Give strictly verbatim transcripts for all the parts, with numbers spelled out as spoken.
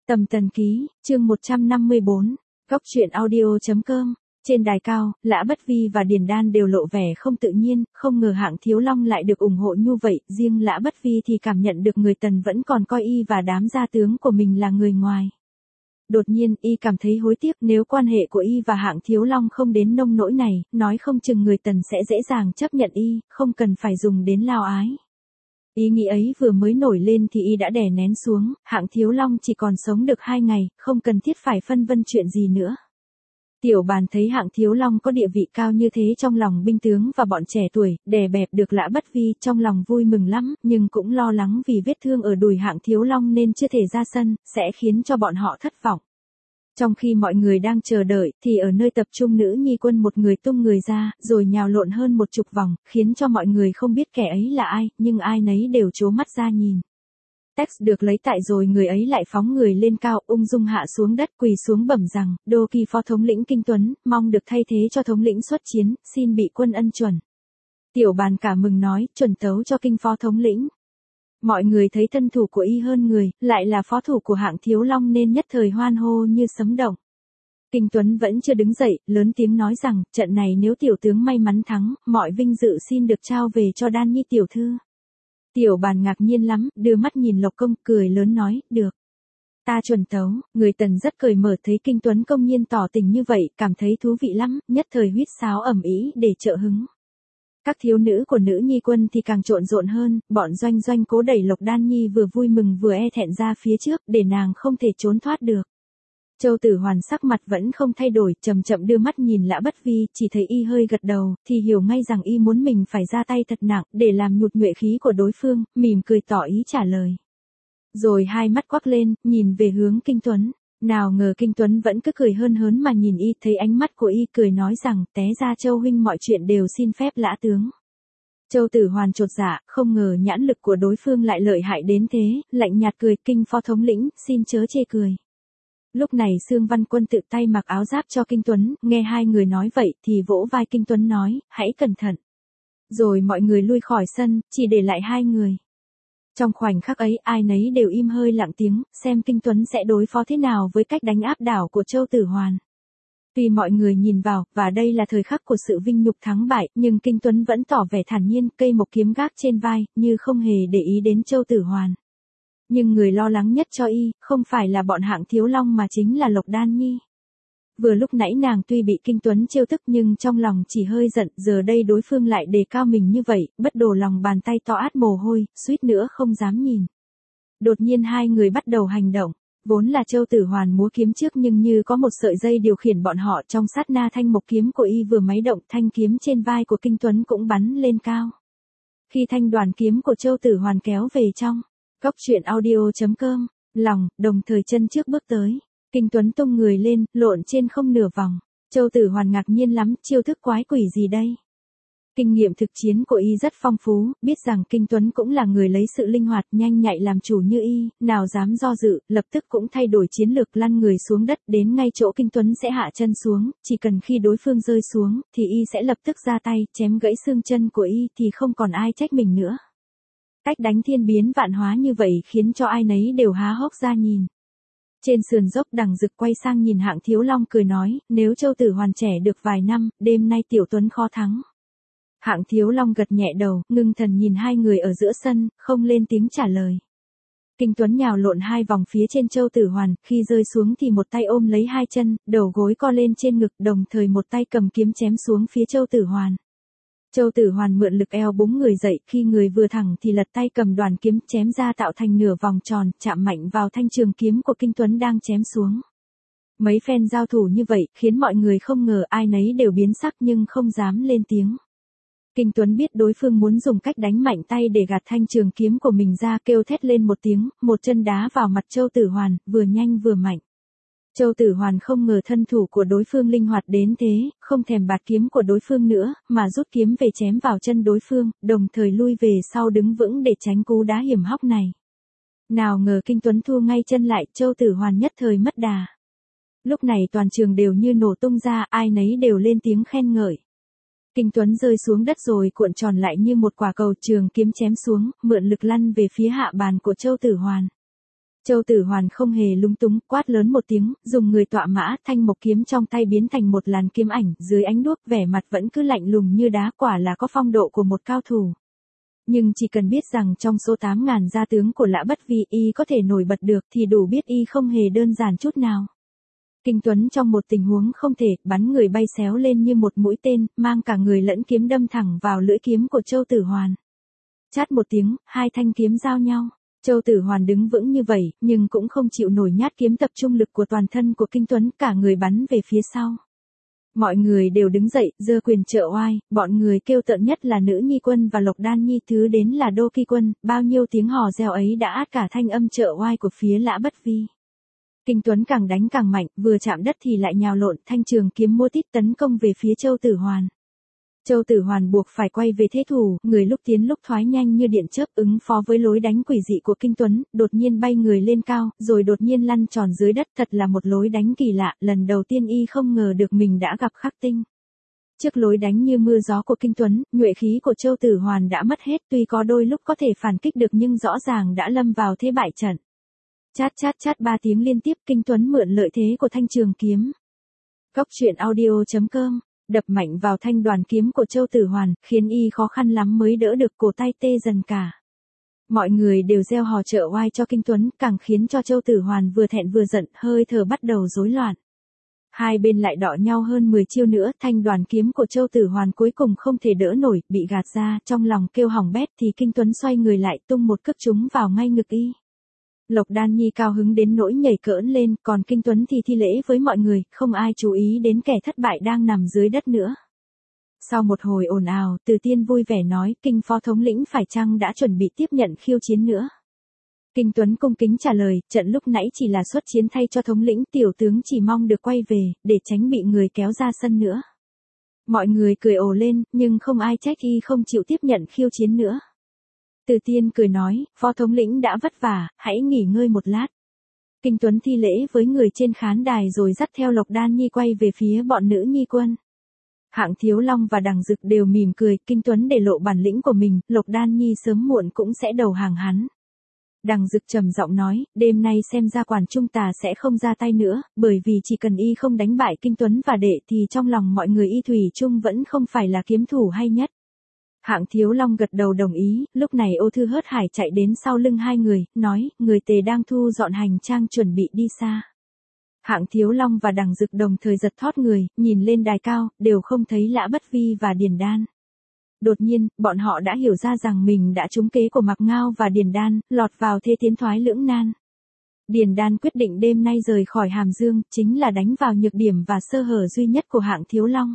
Tầm Tần Ký, chương một trăm năm mươi bốn, Góc truyện audio chấm com. Trên đài cao, Lã Bất Vi và Điền Đan đều lộ vẻ không tự nhiên, không ngờ Hạng Thiếu Long lại được ủng hộ như vậy, riêng Lã Bất Vi thì cảm nhận được người Tần vẫn còn coi y và đám gia tướng của mình là người ngoài. Đột nhiên, y cảm thấy hối tiếc, nếu quan hệ của y và Hạng Thiếu Long không đến nông nỗi này, nói không chừng người Tần sẽ dễ dàng chấp nhận y, không cần phải dùng đến lao ái. Ý nghĩ ấy vừa mới nổi lên thì y đã đè nén xuống, Hạng Thiếu Long chỉ còn sống được hai ngày, không cần thiết phải phân vân chuyện gì nữa. Tiểu Bàn thấy Hạng Thiếu Long có địa vị cao như thế trong lòng binh tướng và bọn trẻ tuổi, đè bẹp được Lã Bất Vi, trong lòng vui mừng lắm, nhưng cũng lo lắng vì vết thương ở đùi Hạng Thiếu Long nên chưa thể ra sân, sẽ khiến cho bọn họ thất vọng. Trong khi mọi người đang chờ đợi, thì ở nơi tập trung nữ nhi quân một người tung người ra, rồi nhào lộn hơn một chục vòng, khiến cho mọi người không biết kẻ ấy là ai, nhưng ai nấy đều trố mắt ra nhìn. Text được lấy tại rồi người ấy lại phóng người lên cao, ung dung hạ xuống đất, quỳ xuống bẩm rằng, Đô Kỳ Phó Thống lĩnh Kinh Tuấn, mong được thay thế cho thống lĩnh xuất chiến, xin bị quân ân chuẩn. Tiểu Bàn cả mừng nói, chuẩn tấu cho Kinh Phó Thống lĩnh. Mọi người thấy thân thủ của y hơn người, lại là phó thủ của Hạng Thiếu Long nên nhất thời hoan hô như sấm động. Kinh Tuấn vẫn chưa đứng dậy, lớn tiếng nói rằng, trận này nếu tiểu tướng may mắn thắng, mọi vinh dự xin được trao về cho Đan Nhi tiểu thư. Tiểu Bàn ngạc nhiên lắm, đưa mắt nhìn Lộc Công, cười lớn nói, được. Ta chuẩn tấu, người Tần rất cởi mở thấy Kinh Tuấn công nhiên tỏ tình như vậy, cảm thấy thú vị lắm, nhất thời huýt sáo ầm ĩ để trợ hứng. Các thiếu nữ của nữ nhi quân thì càng trộn rộn hơn, bọn Doanh Doanh cố đẩy Lộc Đan Nhi vừa vui mừng vừa e thẹn ra phía trước, để nàng không thể trốn thoát được. Châu Tử Hoàn sắc mặt vẫn không thay đổi, chậm chậm đưa mắt nhìn Lã Bất Vi, chỉ thấy y hơi gật đầu, thì hiểu ngay rằng y muốn mình phải ra tay thật nặng, để làm nhụt nhuệ khí của đối phương, mỉm cười tỏ ý trả lời. Rồi hai mắt quắc lên, nhìn về hướng Kinh Tuấn. Nào ngờ Kinh Tuấn vẫn cứ cười hơn hớn mà nhìn y, thấy ánh mắt của y cười nói rằng, té ra Châu huynh mọi chuyện đều xin phép Lã tướng. Châu Tử Hoàn chột dạ, không ngờ nhãn lực của đối phương lại lợi hại đến thế, lạnh nhạt cười, Kinh Phó Thống lĩnh, xin chớ chê cười. Lúc này Xương Văn Quân tự tay mặc áo giáp cho Kinh Tuấn, nghe hai người nói vậy thì vỗ vai Kinh Tuấn nói, hãy cẩn thận. Rồi mọi người lui khỏi sân, chỉ để lại hai người. Trong khoảnh khắc ấy, ai nấy đều im hơi lặng tiếng, xem Kinh Tuấn sẽ đối phó thế nào với cách đánh áp đảo của Châu Tử Hoàn. Tuy mọi người nhìn vào, và đây là thời khắc của sự vinh nhục thắng bại, nhưng Kinh Tuấn vẫn tỏ vẻ thản nhiên, cây một kiếm gác trên vai, như không hề để ý đến Châu Tử Hoàn. Nhưng người lo lắng nhất cho y, không phải là bọn Hạng Thiếu Long mà chính là Lộc Đan Nhi. Vừa lúc nãy nàng tuy bị Kinh Tuấn trêu tức nhưng trong lòng chỉ hơi giận, giờ đây đối phương lại đề cao mình như vậy, bất đổ lòng bàn tay to át mồ hôi, suýt nữa không dám nhìn. Đột nhiên hai người bắt đầu hành động, vốn là Châu Tử Hoàn múa kiếm trước nhưng như có một sợi dây điều khiển bọn họ, trong sát na thanh mộc kiếm của y vừa máy động, thanh kiếm trên vai của Kinh Tuấn cũng bắn lên cao. Khi thanh đoàn kiếm của Châu Tử Hoàn kéo về trong Góc truyện audio chấm com, lòng, đồng thời chân trước bước tới. Kinh Tuấn tung người lên, lộn trên không nửa vòng. Châu Tử Hoàn ngạc nhiên lắm, chiêu thức quái quỷ gì đây? Kinh nghiệm thực chiến của y rất phong phú, biết rằng Kinh Tuấn cũng là người lấy sự linh hoạt nhanh nhạy làm chủ như y, nào dám do dự, lập tức cũng thay đổi chiến lược lăn người xuống đất, đến ngay chỗ Kinh Tuấn sẽ hạ chân xuống, chỉ cần khi đối phương rơi xuống, thì y sẽ lập tức ra tay, chém gãy xương chân của y thì không còn ai trách mình nữa. Cách đánh thiên biến vạn hóa như vậy khiến cho ai nấy đều há hốc ra nhìn. Trên sườn dốc Đằng Dực quay sang nhìn Hạng Thiếu Long cười nói, nếu Châu Tử Hoàn trẻ được vài năm, đêm nay tiểu Tuấn khó thắng. Hạng Thiếu Long gật nhẹ đầu, ngưng thần nhìn hai người ở giữa sân, không lên tiếng trả lời. Kinh Tuấn nhào lộn hai vòng phía trên Châu Tử Hoàn, khi rơi xuống thì một tay ôm lấy hai chân, đầu gối co lên trên ngực, đồng thời một tay cầm kiếm chém xuống phía Châu Tử Hoàn. Châu Tử Hoàn mượn lực eo búng người dậy, khi người vừa thẳng thì lật tay cầm đoàn kiếm chém ra tạo thành nửa vòng tròn, chạm mạnh vào thanh trường kiếm của Kinh Tuấn đang chém xuống. Mấy phen giao thủ như vậy, khiến mọi người không ngờ, ai nấy đều biến sắc nhưng không dám lên tiếng. Kinh Tuấn biết đối phương muốn dùng cách đánh mạnh tay để gạt thanh trường kiếm của mình ra, kêu thét lên một tiếng, một chân đá vào mặt Châu Tử Hoàn, vừa nhanh vừa mạnh. Châu Tử Hoàn không ngờ thân thủ của đối phương linh hoạt đến thế, không thèm bạt kiếm của đối phương nữa, mà rút kiếm về chém vào chân đối phương, đồng thời lui về sau đứng vững để tránh cú đá hiểm hóc này. Nào ngờ Kinh Tuấn thua ngay chân lại, Châu Tử Hoàn nhất thời mất đà. Lúc này toàn trường đều như nổ tung ra, ai nấy đều lên tiếng khen ngợi. Kinh Tuấn rơi xuống đất rồi cuộn tròn lại như một quả cầu, trường kiếm chém xuống, mượn lực lăn về phía hạ bàn của Châu Tử Hoàn. Châu Tử Hoàn không hề lúng túng, quát lớn một tiếng, dùng người tọa mã, thanh mộc kiếm trong tay biến thành một làn kiếm ảnh, dưới ánh đuốc vẻ mặt vẫn cứ lạnh lùng như đá, quả là có phong độ của một cao thủ. Nhưng chỉ cần biết rằng trong số tám ngàn gia tướng của Lã Bất Vi y có thể nổi bật được thì đủ biết y không hề đơn giản chút nào. Kinh Tuấn trong một tình huống không thể, bắn người bay xéo lên như một mũi tên, mang cả người lẫn kiếm đâm thẳng vào lưỡi kiếm của Châu Tử Hoàn. Chát một tiếng, hai thanh kiếm giao nhau. Châu Tử Hoàn đứng vững như vậy, nhưng cũng không chịu nổi nhát kiếm tập trung lực của toàn thân của Kinh Tuấn, cả người bắn về phía sau. Mọi người đều đứng dậy, giơ quyền trợ oai, bọn người kêu tợn nhất là Nữ Nhi Quân và Lộc Đan Nhi, thứ đến là Đô Kỳ Quân, bao nhiêu tiếng hò reo ấy đã át cả thanh âm trợ oai của phía Lã Bất Vi. Kinh Tuấn càng đánh càng mạnh, vừa chạm đất thì lại nhào lộn, thanh trường kiếm mua tít tấn công về phía Châu Tử Hoàn. Châu Tử Hoàn buộc phải quay về thế thủ, người lúc tiến lúc thoái nhanh như điện chớp, ứng phó với lối đánh quỷ dị của Kinh Tuấn, đột nhiên bay người lên cao, rồi đột nhiên lăn tròn dưới đất, thật là một lối đánh kỳ lạ, lần đầu tiên y không ngờ được mình đã gặp khắc tinh. Trước lối đánh như mưa gió của Kinh Tuấn, nhuệ khí của Châu Tử Hoàn đã mất hết, tuy có đôi lúc có thể phản kích được nhưng rõ ràng đã lâm vào thế bại trận. Chát chát chát ba tiếng liên tiếp, Kinh Tuấn mượn lợi thế của thanh trường kiếm. Cốc truyện audio chấm com đập mạnh vào thanh đoàn kiếm của Châu Tử Hoàn, khiến y khó khăn lắm mới đỡ được, cổ tay tê dần cả. Mọi người đều reo hò trợ oai cho Kinh Tuấn, càng khiến cho Châu Tử Hoàn vừa thẹn vừa giận, hơi thở bắt đầu rối loạn. Hai bên lại đọ nhau hơn mười chiêu nữa, thanh đoàn kiếm của Châu Tử Hoàn cuối cùng không thể đỡ nổi, bị gạt ra, trong lòng kêu hỏng bét thì Kinh Tuấn xoay người lại tung một cước trúng vào ngay ngực y. Lộc Đan Nhi cao hứng đến nỗi nhảy cỡn lên, còn Kinh Tuấn thì thi lễ với mọi người, không ai chú ý đến kẻ thất bại đang nằm dưới đất nữa. Sau một hồi ồn ào, Từ Tiên vui vẻ nói, Kinh Phó thống lĩnh phải chăng đã chuẩn bị tiếp nhận khiêu chiến nữa? Kinh Tuấn cung kính trả lời, trận lúc nãy chỉ là xuất chiến thay cho thống lĩnh, tiểu tướng chỉ mong được quay về, để tránh bị người kéo ra sân nữa. Mọi người cười ồ lên, nhưng không ai trách y không chịu tiếp nhận khiêu chiến nữa. Từ Tiên cười nói, Phó thống lĩnh đã vất vả, hãy nghỉ ngơi một lát. Kinh Tuấn thi lễ với người trên khán đài rồi dắt theo Lộc Đan Nhi quay về phía bọn Nữ Nhi Quân. Hạng Thiếu Long và Đằng Dực đều mỉm cười, Kinh Tuấn để lộ bản lĩnh của mình, Lộc Đan Nhi sớm muộn cũng sẽ đầu hàng hắn. Đằng Dực trầm giọng nói, đêm nay xem ra Quản Trung Tà sẽ không ra tay nữa, bởi vì chỉ cần y không đánh bại Kinh Tuấn và đệ thì trong lòng mọi người y thủy chung vẫn không phải là kiếm thủ hay nhất. Hạng Thiếu Long gật đầu đồng ý, lúc này Ô Thư Hớt Hải chạy đến sau lưng hai người, nói, người Tề đang thu dọn hành trang chuẩn bị đi xa. Hạng Thiếu Long và Đằng Dực đồng thời giật thót người, nhìn lên đài cao, đều không thấy Lã Bất Vi và Điền Đan. Đột nhiên, bọn họ đã hiểu ra rằng mình đã trúng kế của Mạc Ngao và Điền Đan, lọt vào thế tiến thoái lưỡng nan. Điền Đan quyết định đêm nay rời khỏi Hàm Dương, chính là đánh vào nhược điểm và sơ hở duy nhất của Hạng Thiếu Long.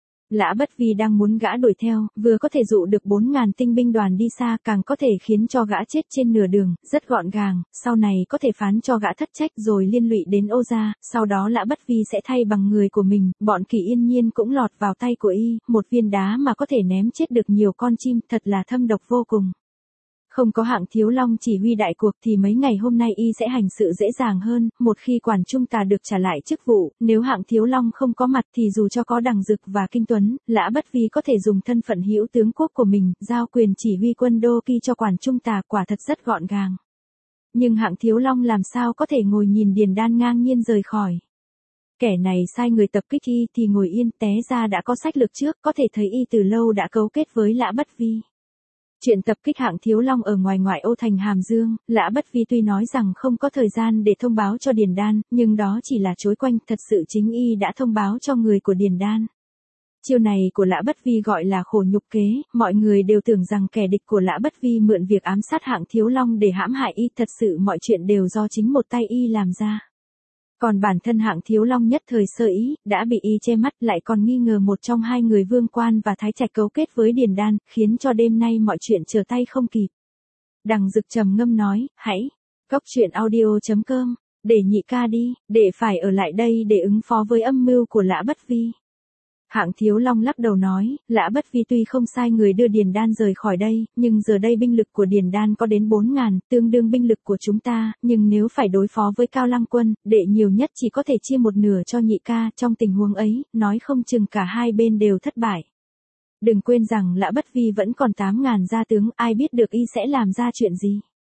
Lã Bất Vi đang muốn gã đuổi theo, vừa có thể dụ được bốn ngàn tinh binh đoàn đi xa, càng có thể khiến cho gã chết trên nửa đường, rất gọn gàng, sau này có thể phán cho gã thất trách rồi liên lụy đến Ô gia, sau đó Lã Bất Vi sẽ thay bằng người của mình, bọn Kỳ Yên Nhiên cũng lọt vào tay của y, một viên đá mà có thể ném chết được nhiều con chim, thật là thâm độc vô cùng. Không có Hạng Thiếu Long chỉ huy đại cuộc thì mấy ngày hôm nay y sẽ hành sự dễ dàng hơn, một khi Quản Trung Tà được trả lại chức vụ, nếu Hạng Thiếu Long không có mặt thì dù cho có Đằng Dực và Kinh Tuấn, Lã Bất Vi có thể dùng thân phận hữu tướng quốc của mình, giao quyền chỉ huy quân Đô Kỳ cho Quản Trung Tà, quả thật rất gọn gàng. Nhưng Hạng Thiếu Long làm sao có thể ngồi nhìn Điền Đan ngang nhiên rời khỏi. Kẻ này sai người tập kích y thì ngồi yên, té ra đã có sách lược trước, có thể thấy y từ lâu đã cấu kết với Lã Bất Vi. Chuyện tập kích Hạng Thiếu Long ở ngoài ngoại ô thành Hàm Dương, Lã Bất Vi tuy nói rằng không có thời gian để thông báo cho Điền Đan, nhưng đó chỉ là chối quanh, thật sự chính y đã thông báo cho người của Điền Đan. Chiêu này của Lã Bất Vi gọi là khổ nhục kế, mọi người đều tưởng rằng kẻ địch của Lã Bất Vi mượn việc ám sát Hạng Thiếu Long để hãm hại y, thật sự mọi chuyện đều do chính một tay y làm ra. Còn bản thân Hạng Thiếu Long nhất thời sơ ý, đã bị y che mắt, lại còn nghi ngờ một trong hai người Vương Quan và Thái Trạch cấu kết với Điền Đan, khiến cho đêm nay mọi chuyện trở tay không kịp. Đằng Dực trầm ngâm nói, hãy, cốc truyện audio chấm com, để nhị ca đi, để phải ở lại đây để ứng phó với âm mưu của Lã Bất Vi. Hạng Thiếu Long lắc đầu nói, Lã Bất Vi tuy không sai người đưa Điền Đan rời khỏi đây, nhưng giờ đây binh lực của Điền Đan có đến bốn ngàn, tương đương binh lực của chúng ta, nhưng nếu phải đối phó với Cao Lăng quân, đệ nhiều nhất chỉ có thể chia một nửa cho nhị ca, trong tình huống ấy, nói không chừng cả hai bên đều thất bại. Đừng quên rằng Lã Bất Vi vẫn còn tám ngàn gia tướng, ai biết được y sẽ làm ra chuyện gì.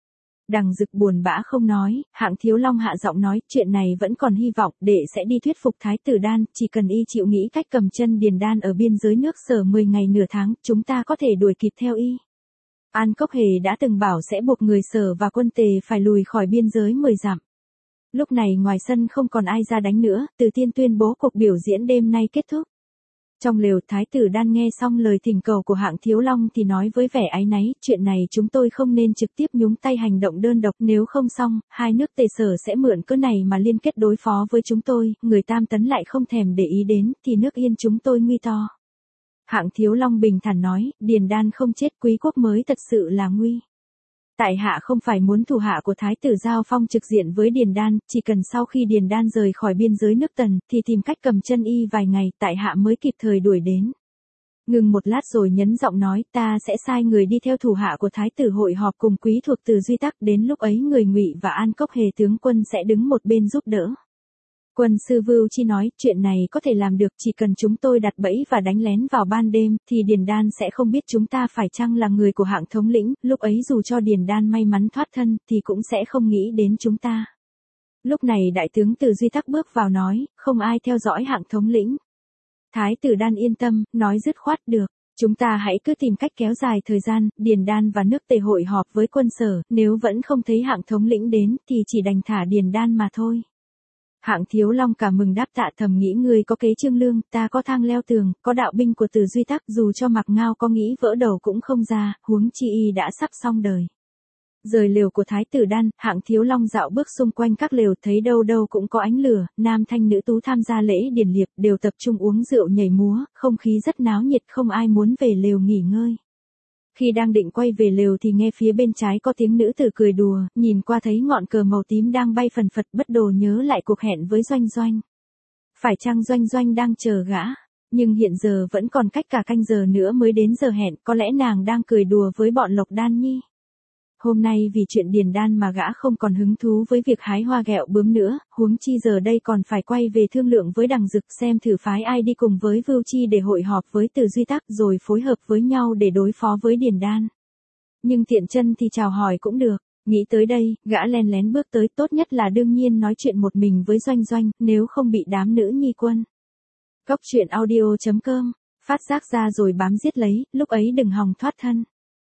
Đằng Dực buồn bã không nói, Hạng Thiếu Long hạ giọng nói, chuyện này vẫn còn hy vọng, đệ sẽ đi thuyết phục Thái tử Đan, chỉ cần y chịu nghĩ cách cầm chân Điền Đan ở biên giới nước Sở mười ngày nửa tháng, chúng ta có thể đuổi kịp theo y. An Cốc Hề đã từng bảo sẽ buộc người Sở và quân Tề phải lùi khỏi biên giới mười dặm. Lúc này ngoài sân không còn ai ra đánh nữa, Từ Tiên tuyên bố cuộc biểu diễn đêm nay kết thúc. Trong lều, Thái tử Đan nghe xong lời thỉnh cầu của Hạng Thiếu Long thì nói với vẻ áy náy, chuyện này chúng tôi không nên trực tiếp nhúng tay hành động đơn độc, nếu không xong, hai nước Tề Sở sẽ mượn cớ này mà liên kết đối phó với chúng tôi, người Tam Tấn lại không thèm để ý đến, thì nước Yên chúng tôi nguy to. Hạng Thiếu Long bình thản nói, Điền Đan không chết, Quý quốc mới thật sự là nguy. Tại hạ không phải muốn thủ hạ của Thái tử giao phong trực diện với Điền Đan, chỉ cần sau khi Điền Đan rời khỏi biên giới nước Tần, thì tìm cách cầm chân y vài ngày, tại hạ mới kịp thời đuổi đến. Ngừng một lát rồi nhấn giọng nói, ta sẽ sai người đi theo thủ hạ của Thái tử hội họp cùng quý thuộc Từ Duy Tắc, đến lúc ấy người Ngụy và An Cốc Hề tướng quân sẽ đứng một bên giúp đỡ. Quân sư Vưu Chi nói, chuyện này có thể làm được, chỉ cần chúng tôi đặt bẫy và đánh lén vào ban đêm, thì Điền Đan sẽ không biết chúng ta phải chăng là người của Hạng thống lĩnh, lúc ấy dù cho Điền Đan may mắn thoát thân, thì cũng sẽ không nghĩ đến chúng ta. Lúc này đại tướng Từ Duy Tắc bước vào nói, không ai theo dõi Hạng thống lĩnh. Thái tử Đan yên tâm, nói dứt khoát, được. Chúng ta hãy cứ tìm cách kéo dài thời gian, Điền Đan và nước Tề hội họp với quân Sở, nếu vẫn không thấy Hạng thống lĩnh đến, thì chỉ đành thả Điền Đan mà thôi. Hạng Thiếu Long cả mừng đáp tạ, thầm nghĩ, người có kế Trương Lương, ta có thang leo tường, có đạo binh của Từ Duy Tắc, dù cho Mạc Ngao có nghĩ vỡ đầu cũng không ra, huống chi y đã sắp xong đời. Rời lều của Thái tử Đan, Hạng Thiếu Long dạo bước xung quanh các lều, thấy đâu đâu cũng có ánh lửa, nam thanh nữ tú tham gia lễ điển liệp, đều tập trung uống rượu nhảy múa, không khí rất náo nhiệt, không ai muốn về lều nghỉ ngơi. Khi đang định quay về lều thì nghe phía bên trái có tiếng nữ tử cười đùa, nhìn qua thấy ngọn cờ màu tím đang bay phần phật, bất đồ nhớ lại cuộc hẹn với Doanh Doanh. Phải chăng Doanh Doanh đang chờ gã? Nhưng hiện giờ vẫn còn cách cả canh giờ nữa mới đến giờ hẹn, có lẽ nàng đang cười đùa với bọn Lộc Đan Nhi. Hôm nay vì chuyện Điền Đan mà gã không còn hứng thú với việc hái hoa ghẹo bướm nữa, huống chi giờ đây còn phải quay về thương lượng với Đằng Dực xem thử phái ai đi cùng với Vưu Chi để hội họp với Từ Duy Tắc rồi phối hợp với nhau để đối phó với Điền Đan. Nhưng tiện chân thì chào hỏi cũng được, nghĩ tới đây, gã len lén bước tới, tốt nhất là đương nhiên nói chuyện một mình với Doanh Doanh, nếu không bị đám nữ nhi quân. Cốc truyện audio chấm com, phát giác ra rồi bám giết lấy, lúc ấy đừng hòng thoát thân.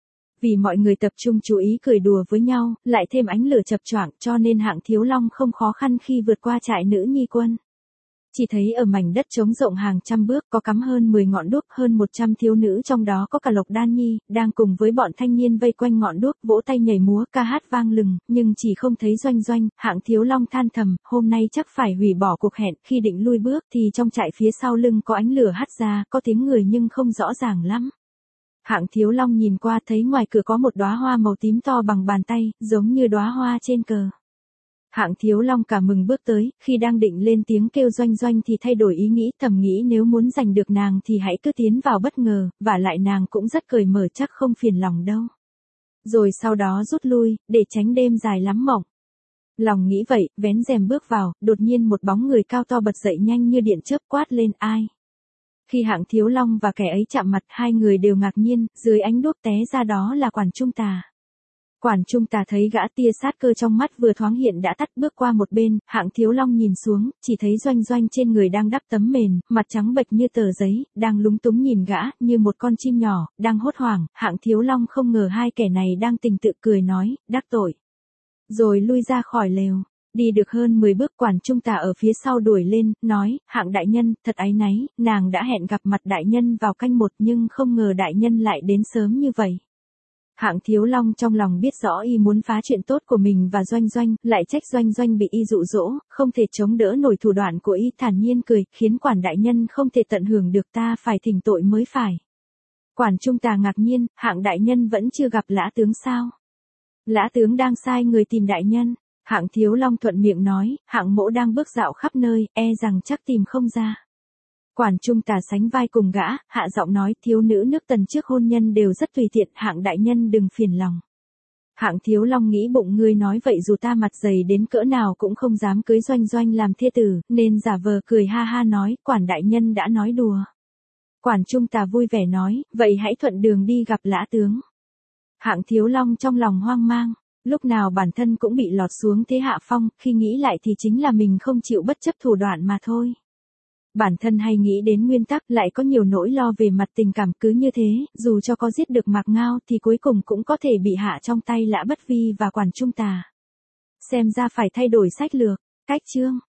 Vì mọi người tập trung chú ý cười đùa với nhau, lại thêm ánh lửa chập choạng, cho nên Hạng Thiếu Long không khó khăn khi vượt qua trại nữ nhi quân. Chỉ thấy ở mảnh đất trống rộng hàng trăm bước có cắm hơn mười ngọn đuốc, hơn một trăm thiếu nữ trong đó có cả Lộc Đan Nhi, đang cùng với bọn thanh niên vây quanh ngọn đuốc, vỗ tay nhảy múa, ca hát vang lừng, nhưng chỉ không thấy Doanh Doanh. Hạng Thiếu Long than thầm, hôm nay chắc phải hủy bỏ cuộc hẹn. Khi định lui bước thì trong trại phía sau lưng có ánh lửa hắt ra, có tiếng người nhưng không rõ ràng lắm. Hạng Thiếu Long nhìn qua thấy ngoài cửa có một đóa hoa màu tím to bằng bàn tay, giống như đóa hoa trên cờ. Hạng Thiếu Long cả mừng bước tới, khi đang định lên tiếng kêu Doanh Doanh thì thay đổi ý nghĩ, thầm nghĩ nếu muốn giành được nàng thì hãy cứ tiến vào bất ngờ, và lại nàng cũng rất cởi mở, chắc không phiền lòng đâu. Rồi sau đó rút lui, để tránh đêm dài lắm mộng. Lòng nghĩ vậy, vén rèm bước vào, đột nhiên một bóng người cao to bật dậy nhanh như điện chớp, quát lên, ai? Khi Hạng Thiếu Long và kẻ ấy chạm mặt, hai người đều ngạc nhiên, dưới ánh đuốc té ra đó là Quản Trung Tà. Quản Trung Tà thấy gã, tia sát cơ trong mắt vừa thoáng hiện đã tắt, bước qua một bên. Hạng Thiếu Long nhìn xuống, chỉ thấy Doanh Doanh trên người đang đắp tấm mền, mặt trắng bệch như tờ giấy, đang lúng túng nhìn gã, như một con chim nhỏ, đang hốt hoảng. Hạng Thiếu Long không ngờ hai kẻ này đang tình tự cười nói, đắc tội. Rồi lui ra khỏi lều. Đi được hơn mười bước, Quản Trung Tà ở phía sau đuổi lên, nói, Hạng đại nhân, thật áy náy, nàng đã hẹn gặp mặt đại nhân vào canh một nhưng không ngờ đại nhân lại đến sớm như vậy. Hạng Thiếu Long trong lòng biết rõ y muốn phá chuyện tốt của mình và Doanh Doanh, lại trách Doanh Doanh bị y dụ dỗ, không thể chống đỡ nổi thủ đoạn của y, thản nhiên cười, khiến Quản đại nhân không thể tận hưởng được, ta phải thỉnh tội mới phải. Quản Trung Tà ngạc nhiên, Hạng đại nhân vẫn chưa gặp Lã tướng sao? Lã tướng đang sai người tìm đại nhân. Hạng Thiếu Long thuận miệng nói, Hạng mỗ đang bước dạo khắp nơi, e rằng chắc tìm không ra. Quản Trung Tà sánh vai cùng gã, hạ giọng nói, thiếu nữ nước Tần trước hôn nhân đều rất tùy tiện, Hạng đại nhân đừng phiền lòng. Hạng Thiếu Long nghĩ bụng, ngươi nói vậy dù ta mặt dày đến cỡ nào cũng không dám cưới Doanh Doanh làm thê tử, nên giả vờ cười ha ha nói, Quản đại nhân đã nói đùa. Quản Trung Tà vui vẻ nói, vậy hãy thuận đường đi gặp Lã tướng. Hạng Thiếu Long trong lòng hoang mang. Lúc nào bản thân cũng bị lọt xuống thế hạ phong, khi nghĩ lại thì chính là mình không chịu bất chấp thủ đoạn mà thôi. Bản thân hay nghĩ đến nguyên tắc, lại có nhiều nỗi lo về mặt tình cảm, cứ như thế, dù cho có giết được Mạc Ngao thì cuối cùng cũng có thể bị hạ trong tay Lã Bất Vi và Quản Trung Tà. Xem ra phải thay đổi sách lược, cách chương.